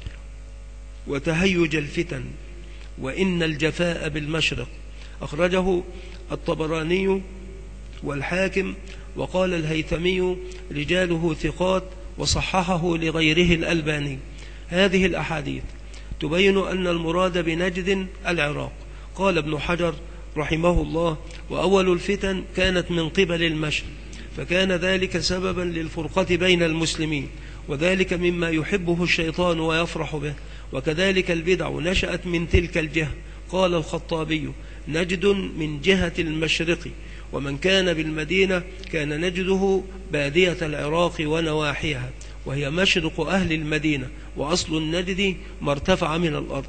وتهيج الفتن، وإن الجفاء بالمشرق. أخرجه الطبراني والحاكم. وقال الهيثمي: رجاله ثقات، وصححه لغيره الألباني. هذه الأحاديث تبين أن المراد بنجد العراق. قال ابن حجر رحمه الله: وأول الفتن كانت من قبل المشرق، فكان ذلك سببا للفرقة بين المسلمين، وذلك مما يحبه الشيطان ويفرح به. وكذلك البدع نشأت من تلك الجهة. قال الخطابي: نجد من جهة المشرق، ومن كان بالمدينة كان نجده بادية العراق ونواحيها، وهي مشرق أهل المدينة، وأصل النجد ما ارتفع من الأرض.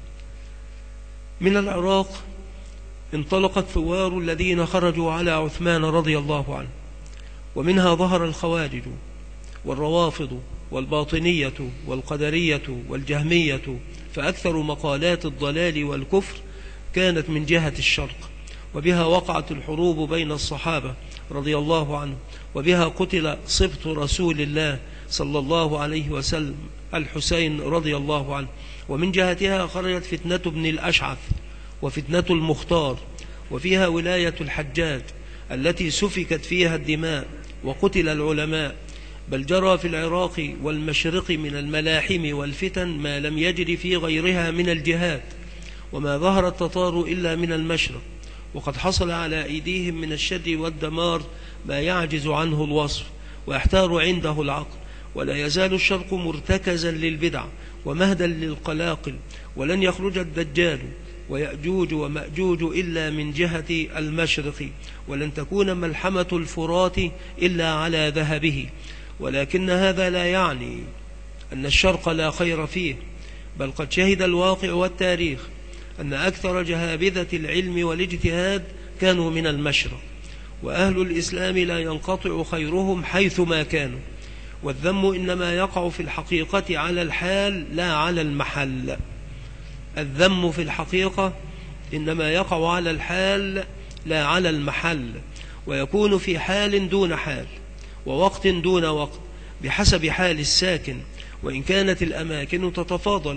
من العراق انطلق الثوار الذين خرجوا على عثمان رضي الله عنه، ومنها ظهر الخوارج والروافض والباطنية والقدرية والجهمية. فأكثر مقالات الضلال والكفر كانت من جهة الشرق، وبها وقعت الحروب بين الصحابة رضي الله عنهم، وبها قتل صبط رسول الله صلى الله عليه وسلم الحسين رضي الله عنه. ومن جهتها خرجت فتنة ابن الأشعث وفتنة المختار، وفيها ولاية الحجاج التي سفكت فيها الدماء وقتل العلماء. بل جرى في العراق والمشرق من الملاحم والفتن ما لم يجر في غيرها من الجهات، وما ظهر التتار إلا من المشرق. وقد حصل على أيديهم من الشر والدمار ما يعجز عنه الوصف ويحتار عنده العقل. ولا يزال الشرق مرتكزا للبدع ومهدا للقلاقل، ولن يخرج الدجال ويأجوج ومأجوج إلا من جهة المشرق، ولن تكون ملحمة الفرات إلا على ذهبه. ولكن هذا لا يعني أن الشرق لا خير فيه، بل قد شهد الواقع والتاريخ أن أكثر جهابذة العلم والاجتهاد كانوا من المشرق، وأهل الإسلام لا ينقطع خيرهم حيث ما كانوا. والذم إنما يقع في الحقيقة على الحال لا على المحل. الذم في الحقيقة إنما يقع على الحال لا على المحل، ويكون في حال دون حال، ووقت دون وقت، بحسب حال الساكن، وإن كانت الأماكن تتفاضل.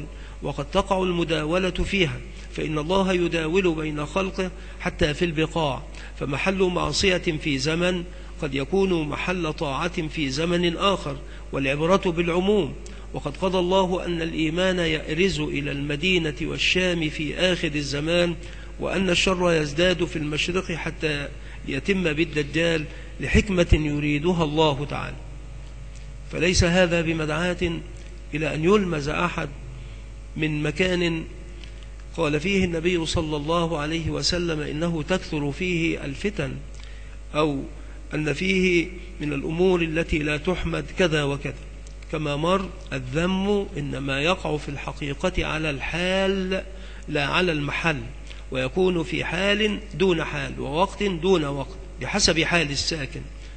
وقد تقع المداولة فيها، فإن الله يداول بين خلقه حتى في البقاع، فمحل معصية في زمن قد يكون محل طاعة في زمن آخر، والعبرة بالعموم. وقد قضى الله أن الإيمان يأرز إلى المدينة والشام في آخر الزمان، وأن الشر يزداد في المشرق حتى يتم بالدجال لحكمة يريدها الله تعالى. فليس هذا بمدعاة إلى أن يلمز أحد من مكان قال فيه النبي صلى الله عليه وسلم إنه تكثر فيه الفتن، أو أن فيه من الأمور التي لا تحمد كذا وكذا. كما مر، الذم إنما يقع في الحقيقة على الحال لا على المحل، ويكون في حال دون حال ووقت دون وقت بحسب حال الساكن.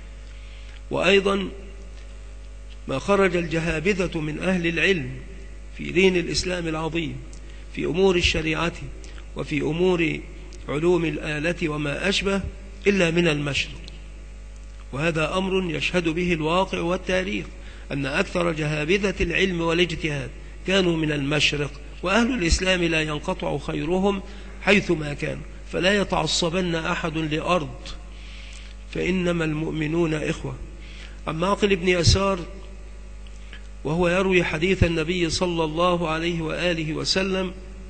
وأيضا ما خرج الجهابذة من أهل العلم في دين الإسلام العظيم في أمور الشريعة وفي أمور علوم الآلة وما أشبه إلا من المشرق، وهذا أمر يشهد به الواقع والتاريخ، أن أكثر جهابذة العلم والاجتهاد كانوا من المشرق، وأهل الإسلام لا ينقطع خيرهم حيثما كان، فلا يتعصبن أحد لأرض، فإنما المؤمنون إخوة. عن معقل بن يسار وهو يروي حديث النبي صلى الله عليه وآله وسلم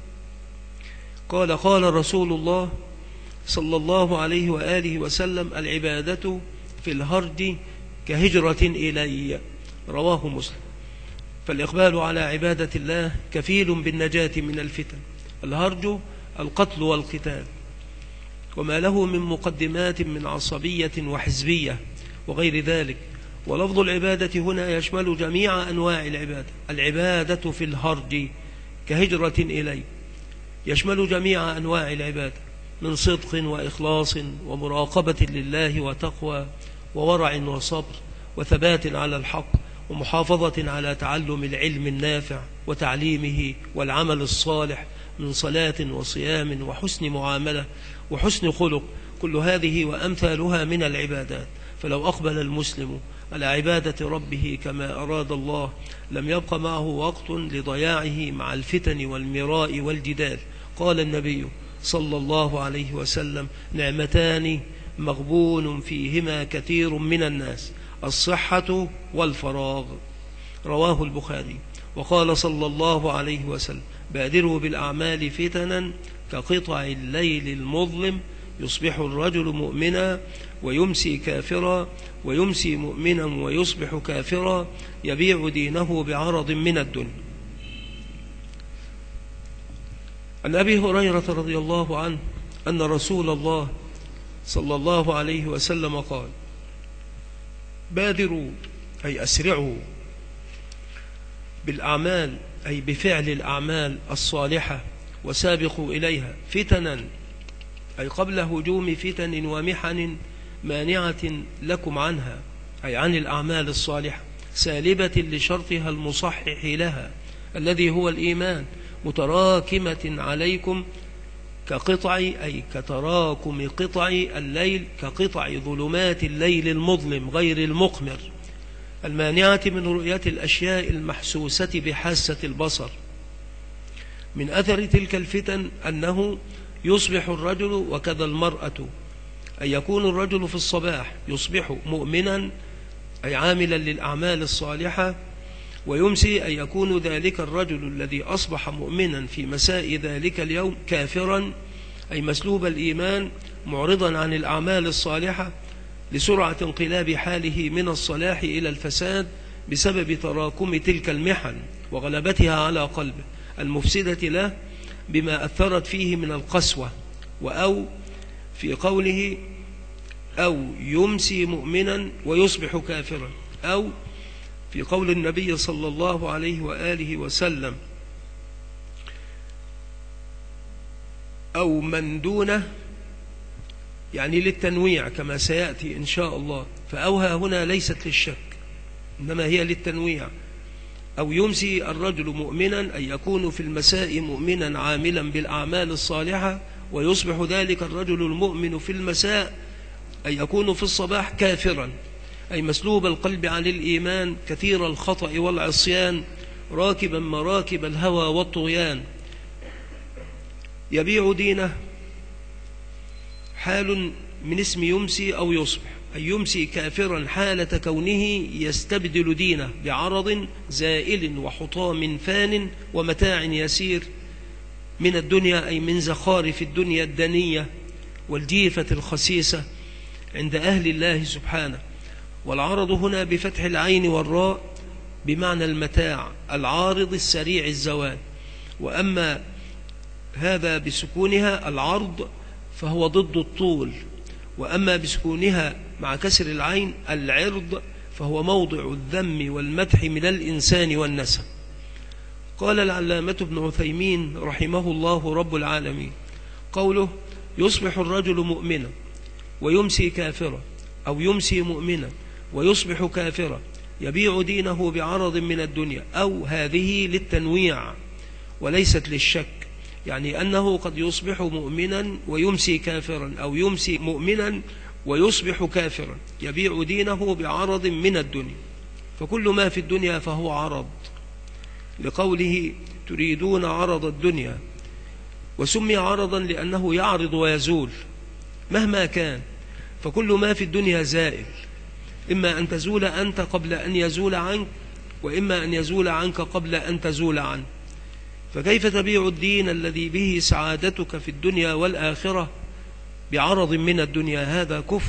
قال: قال رسول الله صلى الله عليه وآله وسلم: العبادة في الهرج كهجرة إلي، رواه مسلم. فالإقبال على عبادة الله كفيل بالنجاة من الفتن. الهرج القتل والقتال، وما له من مقدمات من عصبية وحزبية وغير ذلك. ولفظ العبادة هنا يشمل جميع أنواع العبادة. العبادة في الهرج كهجرة إلي يشمل جميع أنواع العبادة من صدق وإخلاص ومراقبة لله وتقوى وورع وصبر وثبات على الحق ومحافظة على تعلم العلم النافع وتعليمه والعمل الصالح من صلاة وصيام وحسن معاملة وحسن خلق. كل هذه وأمثالها من العبادات. فلو أقبل المسلم على عبادة ربه كما أراد الله لم يبق معه وقت لضياعه مع الفتن والمراء والجدال. قال النبي صلى الله عليه وسلم: نعمتان مغبون فيهما كثير من الناس، الصحة والفراغ، رواه البخاري. وقال صلى الله عليه وسلم: بادروا بالأعمال فتنا كقطع الليل المظلم، يصبح الرجل مؤمنا ويمسي كافرا، ويمسي مؤمنا ويصبح كافرا، يبيع دينه بعرض من الدنيا. عن أبي هريرة رضي الله عنه أن رسول الله صلى الله عليه وسلم قال: بادروا أي أسرعوا بالأعمال أي بفعل الأعمال الصالحة وسابقوا إليها فتنا أي قبل هجوم فتن ومحن مانعة لكم عنها أي عن الأعمال الصالحة، سالبة لشرطها المصحح لها الذي هو الإيمان، متراكمة عليكم كقطع أي كتراكم قطع الليل، كقطع ظلمات الليل المظلم غير المقمر، المانعة من رؤية الأشياء المحسوسة بحاسة البصر. من أثر تلك الفتن أنه يصبح الرجل وكذا المرأة، أي يكون الرجل في الصباح يصبح مؤمنا أي عاملا للأعمال الصالحة، ويمسي أي يكون ذلك الرجل الذي أصبح مؤمنا في مساء ذلك اليوم كافرا أي مسلوب الإيمان معرضا عن الأعمال الصالحة لسرعة انقلاب حاله من الصلاح إلى الفساد بسبب تراكم تلك المحن وغلبتها على قلبه المفسدة له بما أثرت فيه من القسوة. أو في قوله أو يمسي مؤمنا ويصبح كافرا، أو في قول النبي صلى الله عليه وآله وسلم أو من دونه، يعني للتنويع كما سيأتي إن شاء الله. فأوها هنا ليست للشك إنما هي للتنويع. أو يمسي الرجل مؤمنا أي يكون في المساء مؤمنا عاملا بالأعمال الصالحة، ويصبح ذلك الرجل المؤمن في المساء أي يكون في الصباح كافرا أي مسلوب القلب عن الإيمان كثير الخطأ والعصيان راكبا مراكب الهوى والطغيان. يبيع دينه حال من اسم يمسي أو يصبح، أي يمسي كافرا حالة كونه يستبدل دينه بعرض زائل وحطام فان ومتاع يسير من الدنيا، أي من زخارف الدنيا الدنية والجيفة الخسيسة عند أهل الله سبحانه. والعرض هنا بفتح العين والراء بمعنى المتاع العارض السريع الزوال، وأما هذا بسكونها العرض فهو ضد الطول، وأما بسكونها مع كسر العين العرض فهو موضع الذم والمدح من الإنسان والنسب. قال العلامة ابن عثيمين رحمه الله رب العالمين: قوله يصبح الرجل مؤمنا ويمسي كافرا، أو يمسي مؤمنا ويصبح كافرا، يبيع دينه بعرض من الدنيا، أو هذه للتنويع وليست للشك، يعني أنه قد يصبح مؤمنا ويمسي كافرا، أو يمسي مؤمنا ويصبح كافرا، يبيع دينه بعرض من الدنيا. فكل ما في الدنيا فهو عرض، لقوله تريدون عرض الدنيا، وسمي عرضا لأنه يعرض ويزول مهما كان، فكل ما في الدنيا زائل، إما أن تزول أنت قبل أن يزول عنك، وإما أن يزول عنك قبل أن تزول عنه. فكيف تبيع الدين الذي به سعادتك في الدنيا والآخرة بعرض من الدنيا؟ هذا كفر.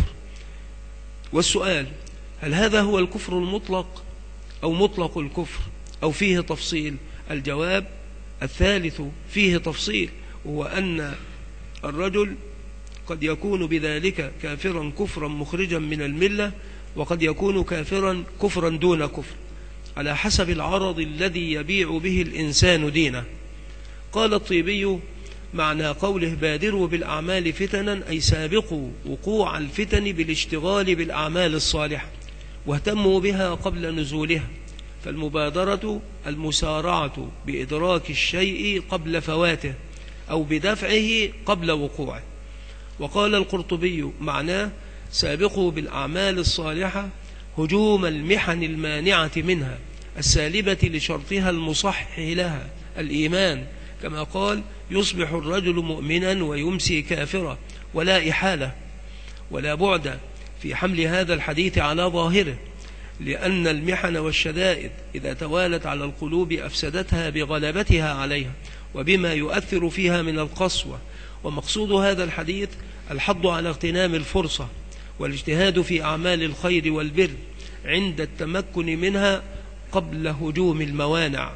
والسؤال: هل هذا هو الكفر المطلق أو مطلق الكفر أو فيه تفصيل؟ الجواب: الثالث فيه تفصيل، وهو أن الرجل قد يكون بذلك كافرا كفرا مخرجا من الملة، وقد يكون كافرا كفرا دون كفر، على حسب العرض الذي يبيع به الإنسان دينه. قال الطيبي: معنى قوله بادروا بالأعمال فتنا، أي سابقوا وقوع الفتن بالاشتغال بالأعمال الصالحة واهتموا بها قبل نزولها، فالمبادرة المسارعة بإدراك الشيء قبل فواته أو بدفعه قبل وقوعه. وقال القرطبي: معناه سابقوا بالأعمال الصالحة هجوم المحن المانعة منها السالبة لشرطها المصحح لها الإيمان، كما قال: يصبح الرجل مؤمنا ويمسي كافرا، ولا إحالة ولا بعد في حمل هذا الحديث على ظاهره، لأن المحن والشدائد إذا توالت على القلوب أفسدتها بغلبتها عليها وبما يؤثر فيها من القسوة. ومقصود هذا الحديث الحض على اغتنام الفرصة والاجتهاد في أعمال الخير والبر عند التمكن منها قبل هجوم الموانع.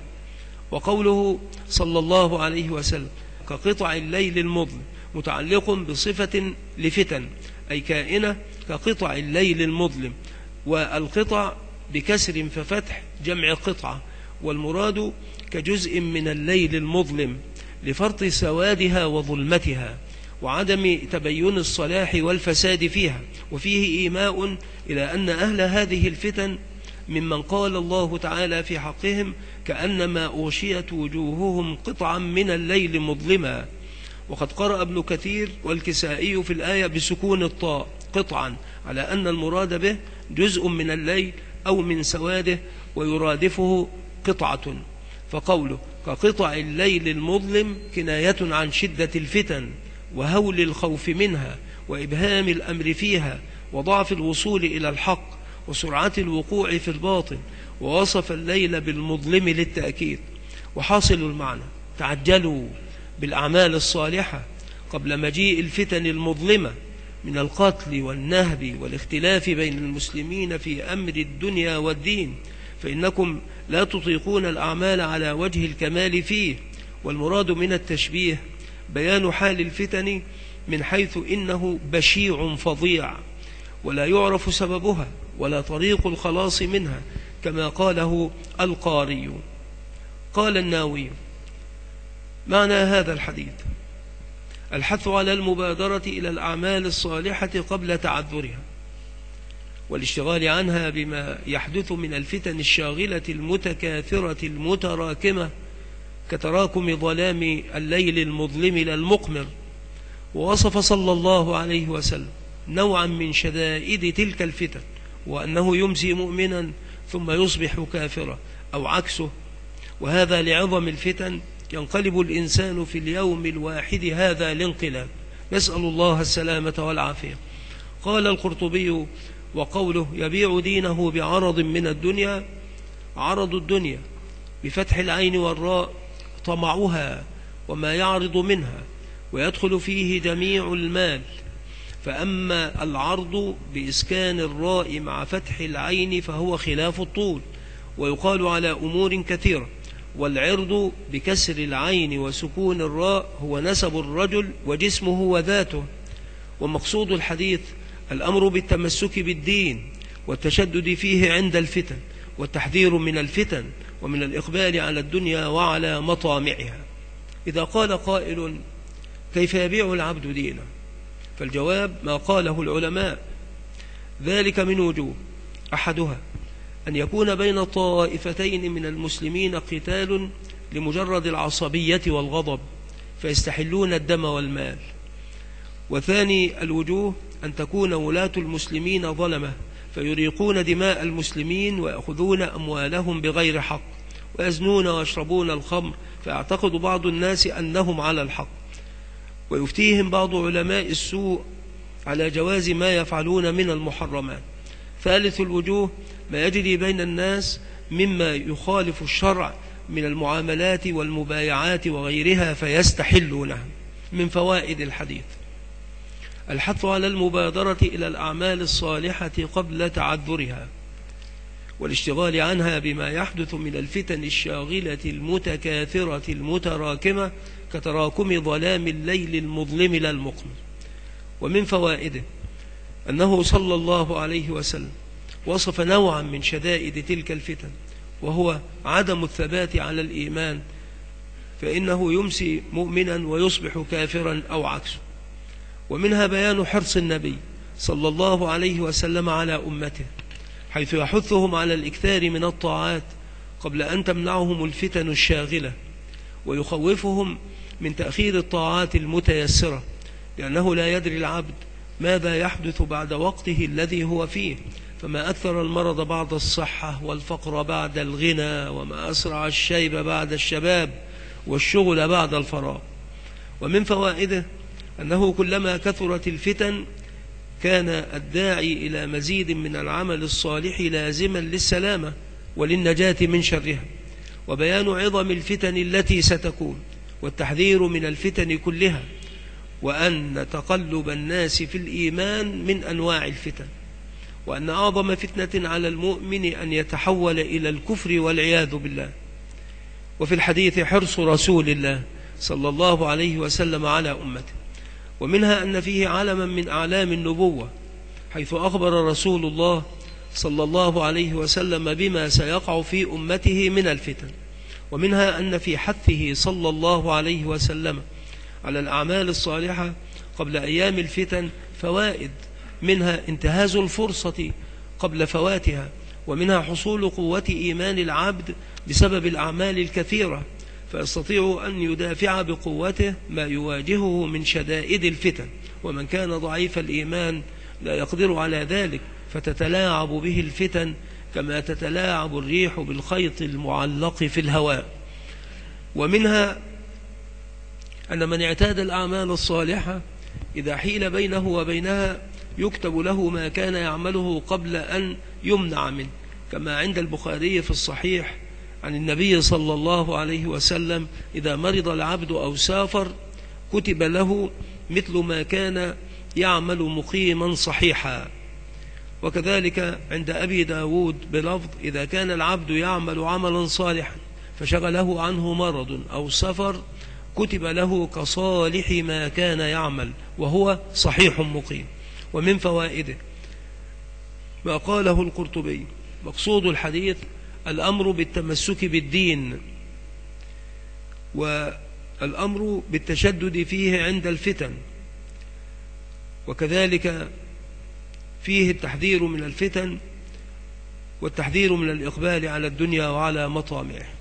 وقوله صلى الله عليه وسلم: كقطع الليل المظلم، متعلق بصفة لفتن، أي كائنة كقطع الليل المظلم، والقطع بكسر ففتح جمع قطعة، والمراد كجزء من الليل المظلم لفرط سوادها وظلمتها وعدم تبين الصلاح والفساد فيها. وفيه إيماء إلى أن أهل هذه الفتن ممن قال الله تعالى في حقهم: كأنما أغشيت وجوههم قطعا من الليل مظلما. وقد قرأ ابن كثير والكسائي في الآية بسكون الطاء قطعا، على أن المراد به جزء من الليل أو من سواده، ويرادفه قطعة. فقوله كقطع الليل المظلم كناية عن شدة الفتن وهول الخوف منها وإبهام الأمر فيها وضعف الوصول إلى الحق وسرعة الوقوع في الباطل، ووصف الليل بالمظلم للتأكيد. وحاصل المعنى: تعجلوا بالأعمال الصالحة قبل مجيء الفتن المظلمة من القتل والنهب والاختلاف بين المسلمين في أمر الدنيا والدين، فإنكم لا تطيقون الأعمال على وجه الكمال فيه. والمراد من التشبيه بيان حال الفتن من حيث إنه بشيع فظيع ولا يعرف سببها ولا طريق الخلاص منها، كما قاله القاري. قال الناوي: معنى هذا الحديث الحث على المبادرة إلى الأعمال الصالحة قبل تعذرها، والاشتغال عنها بما يحدث من الفتن الشاغلة المتكاثرة المتراكمة كتراكم ظلام الليل المظلم لا المقمر. ووصف صلى الله عليه وسلم نوعا من شدائد تلك الفتن، وأنه يمسي مؤمنا ثم يصبح كافرا، أو عكسه. وهذا لعظم الفتن ينقلب الإنسان في اليوم الواحد هذا الانقلاب، نسأل الله السلامة والعافية. قال القرطبي: وقوله يبيع دينه بعرض من الدنيا، عرض الدنيا بفتح العين والراء طمعها وما يعرض منها، ويدخل فيه جميع المال. فأما العرض بإسكان الراء مع فتح العين فهو خلاف الطول، ويقال على أمور كثيرة. والعرض بكسر العين وسكون الراء هو نسب الرجل وجسمه وذاته. ومقصود الحديث الأمر بالتمسك بالدين والتشدد فيه عند الفتن، والتحذير من الفتن ومن الإقبال على الدنيا وعلى مطامعها. إذا قال قائل: كيف يبيع العبد دينه؟ فالجواب ما قاله العلماء، ذلك من وجوه: أحدها أن يكون بين طائفتين من المسلمين قتال لمجرد العصبية والغضب فيستحلون الدم والمال. وثاني الوجوه أن تكون ولاة المسلمين ظلمة فيريقون دماء المسلمين ويأخذون أموالهم بغير حق، ويزنون ويشربون الخمر، فيعتقد بعض الناس أنهم على الحق، ويفتيهم بعض علماء السوء على جواز ما يفعلون من المحرمات. ثالث الوجوه ما يجري بين الناس مما يخالف الشرع من المعاملات والمبايعات وغيرها فيستحلونها. من فوائد الحديث الحث على المبادرة إلى الأعمال الصالحة قبل تعذرها، والاشتغال عنها بما يحدث من الفتن الشاغلة المتكاثرة المتراكمة كتراكم ظلام الليل المظلم لا المقمر. ومن فوائده أنه صلى الله عليه وسلم وصف نوعا من شدائد تلك الفتن، وهو عدم الثبات على الإيمان، فإنه يمسي مؤمنا ويصبح كافرا أو عكسه. ومنها بيان حرص النبي صلى الله عليه وسلم على أمته، حيث يحثهم على الإكثار من الطاعات قبل أن تمنعهم الفتن الشاغلة، ويخوفهم من تأخير الطاعات المتيسرة، لأنه لا يدري العبد ماذا يحدث بعد وقته الذي هو فيه. فما أكثر المرض بعد الصحة، والفقر بعد الغنى، وما أسرع الشيب بعد الشباب، والشغل بعد الفراغ. ومن فوائده أنه كلما كثرت الفتن كان الداعي إلى مزيد من العمل الصالح لازما للسلامة وللنجاة من شرها، وبيان عظم الفتن التي ستكون، والتحذير من الفتن كلها، وأن تقلب الناس في الإيمان من أنواع الفتن، وأن أعظم فتنة على المؤمن أن يتحول إلى الكفر والعياذ بالله. وفي الحديث حرص رسول الله صلى الله عليه وسلم على أمته، ومنها أن فيه علما من أعلام النبوة، حيث أخبر رسول الله صلى الله عليه وسلم بما سيقع في أمته من الفتن. ومنها أن في حثه صلى الله عليه وسلم على الأعمال الصالحة قبل أيام الفتن فوائد، منها انتهاز الفرصة قبل فواتها، ومنها حصول قوة إيمان العبد بسبب الأعمال الكثيرة، فيستطيع أن يدافع بقوته ما يواجهه من شدائد الفتن. ومن كان ضعيف الإيمان لا يقدر على ذلك، فتتلاعب به الفتن كما تتلاعب الريح بالخيط المعلق في الهواء. ومنها أن من اعتاد الأعمال الصالحة إذا حيل بينه وبينها يكتب له ما كان يعمله قبل أن يمنع منه، كما عند البخاري في الصحيح عن النبي صلى الله عليه وسلم: إذا مرض العبد أو سافر كتب له مثل ما كان يعمل مقيما صحيحا. وكذلك عند أبي داود بلفظ: إذا كان العبد يعمل عملا صالحا فشغله عنه مرض أو سفر كتب له كصالح ما كان يعمل وهو صحيح مقيم. ومن فوائده ما قاله القرطبي: مقصود الحديث الأمر بالتمسك بالدين، والأمر بالتشدد فيه عند الفتن، وكذلك فيه التحذير من الفتن والتحذير من الإقبال على الدنيا وعلى مطامعه.